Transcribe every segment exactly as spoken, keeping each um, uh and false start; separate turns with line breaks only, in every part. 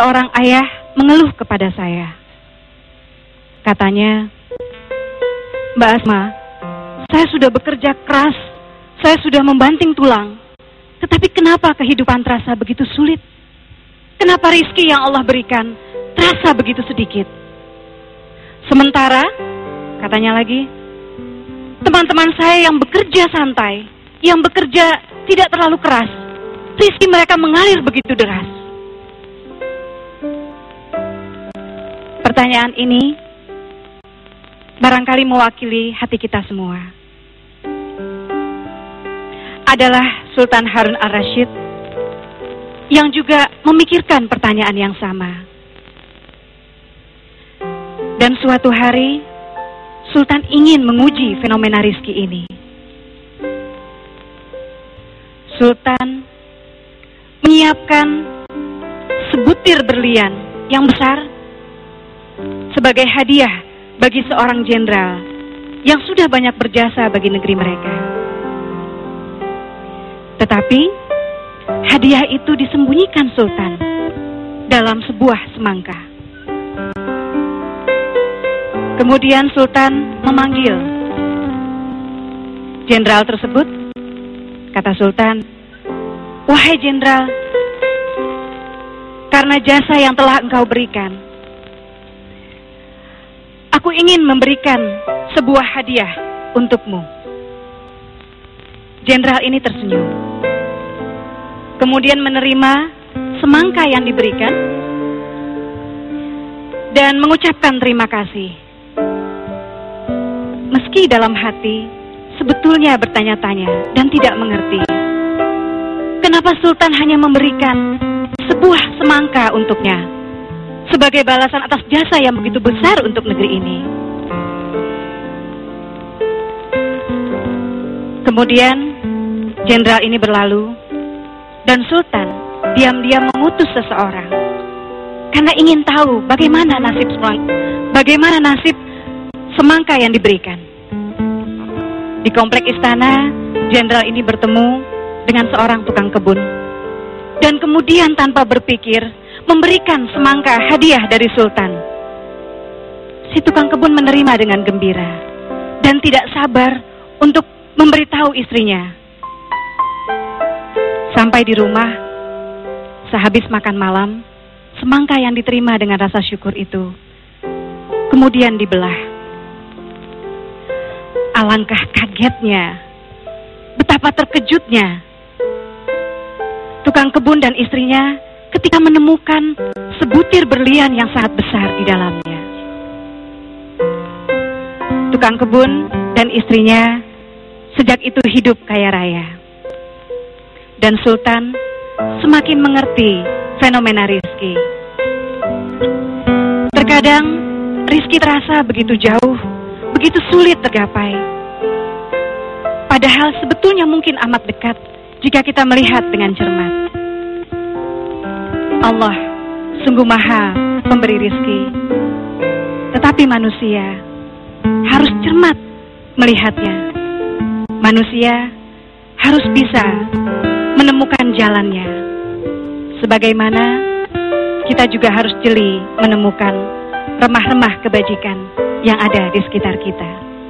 seorang ayah mengeluh kepada saya. Katanya, Mbak Asma, saya sudah bekerja keras, saya sudah membanting tulang, tetapi kenapa kehidupan terasa begitu sulit? Kenapa rezeki yang Allah berikan terasa begitu sedikit? Sementara, katanya lagi, teman-teman saya yang bekerja santai, yang bekerja tidak terlalu keras, rezeki mereka mengalir begitu deras. Pertanyaan ini barangkali mewakili hati kita semua. Adalah Sultan Harun Ar-Rasyid yang juga memikirkan pertanyaan yang sama. Dan suatu hari Sultan ingin menguji fenomena rizki ini. Sultan menyiapkan sebutir berlian yang besar sebagai hadiah bagi seorang jenderal yang sudah banyak berjasa bagi negeri mereka. Tetapi hadiah itu disembunyikan Sultan dalam sebuah semangka. Kemudian Sultan memanggil jenderal tersebut. Kata Sultan, "Wahai jenderal, karena jasa yang telah engkau berikan, aku ingin memberikan sebuah hadiah untukmu." Jenderal ini tersenyum. Kemudian menerima semangka yang diberikan dan mengucapkan terima kasih. Meski dalam hati sebetulnya bertanya-tanya dan tidak mengerti, kenapa Sultan hanya memberikan sebuah semangka untuknya sebagai balasan atas jasa yang begitu besar untuk negeri ini. Kemudian jenderal ini berlalu dan Sultan diam-diam mengutus seseorang karena ingin tahu bagaimana nasib bagaimana nasib semangka yang diberikan. Di komplek istana, jenderal ini bertemu dengan seorang tukang kebun dan kemudian tanpa berpikir memberikan semangka hadiah dari Sultan. Si tukang kebun menerima dengan gembira dan tidak sabar untuk memberitahu istrinya. Sampai di rumah, sehabis makan malam, semangka yang diterima dengan rasa syukur itu kemudian dibelah. Alangkah kagetnya, betapa terkejutnya tukang kebun dan istrinya ketika menemukan sebutir berlian yang sangat besar di dalamnya. Tukang kebun dan istrinya sejak itu hidup kaya raya. Dan Sultan semakin mengerti fenomena rizki. Terkadang rizki terasa begitu jauh, begitu sulit tergapai. Padahal sebetulnya mungkin amat dekat jika kita melihat dengan cermat. Allah sungguh maha pemberi rizki, tetapi manusia harus cermat melihatnya. Manusia harus bisa menemukan jalannya, sebagaimana kita juga harus jeli menemukan remah-remah kebajikan yang ada di sekitar kita.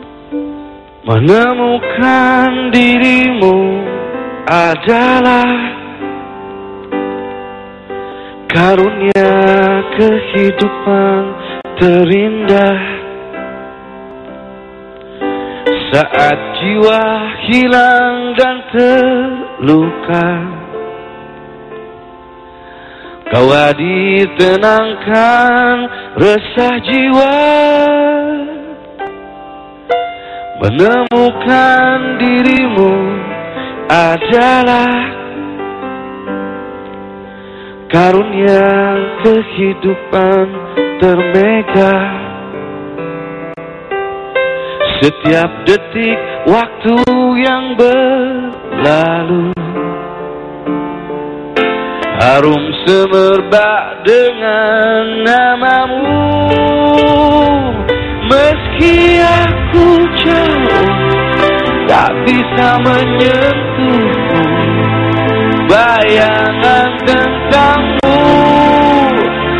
Menemukan dirimu adalah karunia kehidupan terindah. Saat jiwa hilang dan terluka, kau hadir tenangkan resah jiwa. Menemukan dirimu adalah karunia kehidupan termegah. Setiap detik waktu yang berlalu harum semerbak dengan namamu. Meski aku jauh tak bisa menyentuhmu, bayangan tentangmu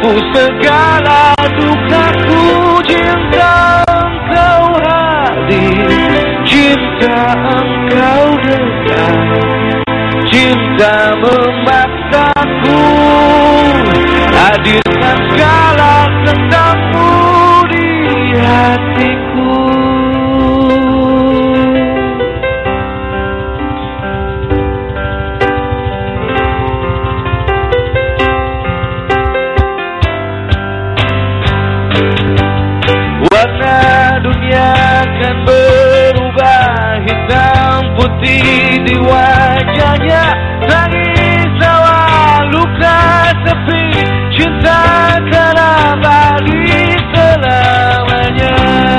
tebus segala dukaku. Cinta engkau hadir, cinta engkau dekat, cinta memaksaku hadirkan segala tentangmu di hatiku. Warna dunia akan berubah, hitam putih di wajahnya, tangis tawa luka sepi, cinta akan abadi selamanya.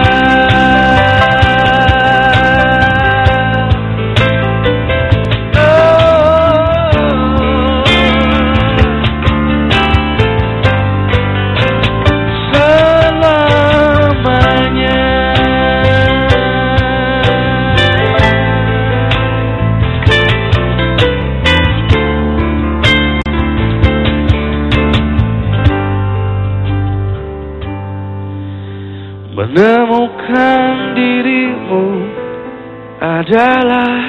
Menemukan dirimu adalah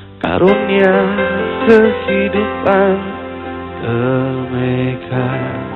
karunia kehidupan, Temeka.